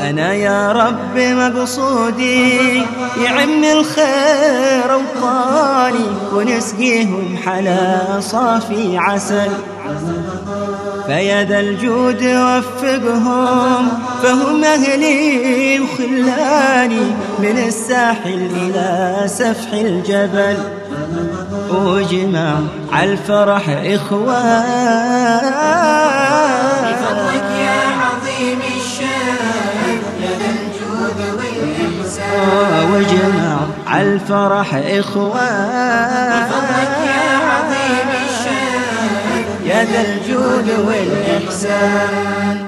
أنا يا رب مقصودي يعم الخير أوطاني، ونسقيهم حلا صافي عسل. فيا ذا الجود وفقهم فهم أهلي وخلاني، من الساحل إلى سفح الجبل، وجمع عالفرح إخوان. بفضلك يا عظيم الشان يا ذا الجود والإحسان، وجمع عالفرح إخوان. بفضلك يا عظيم الشان يا ذا الجود والإحسان.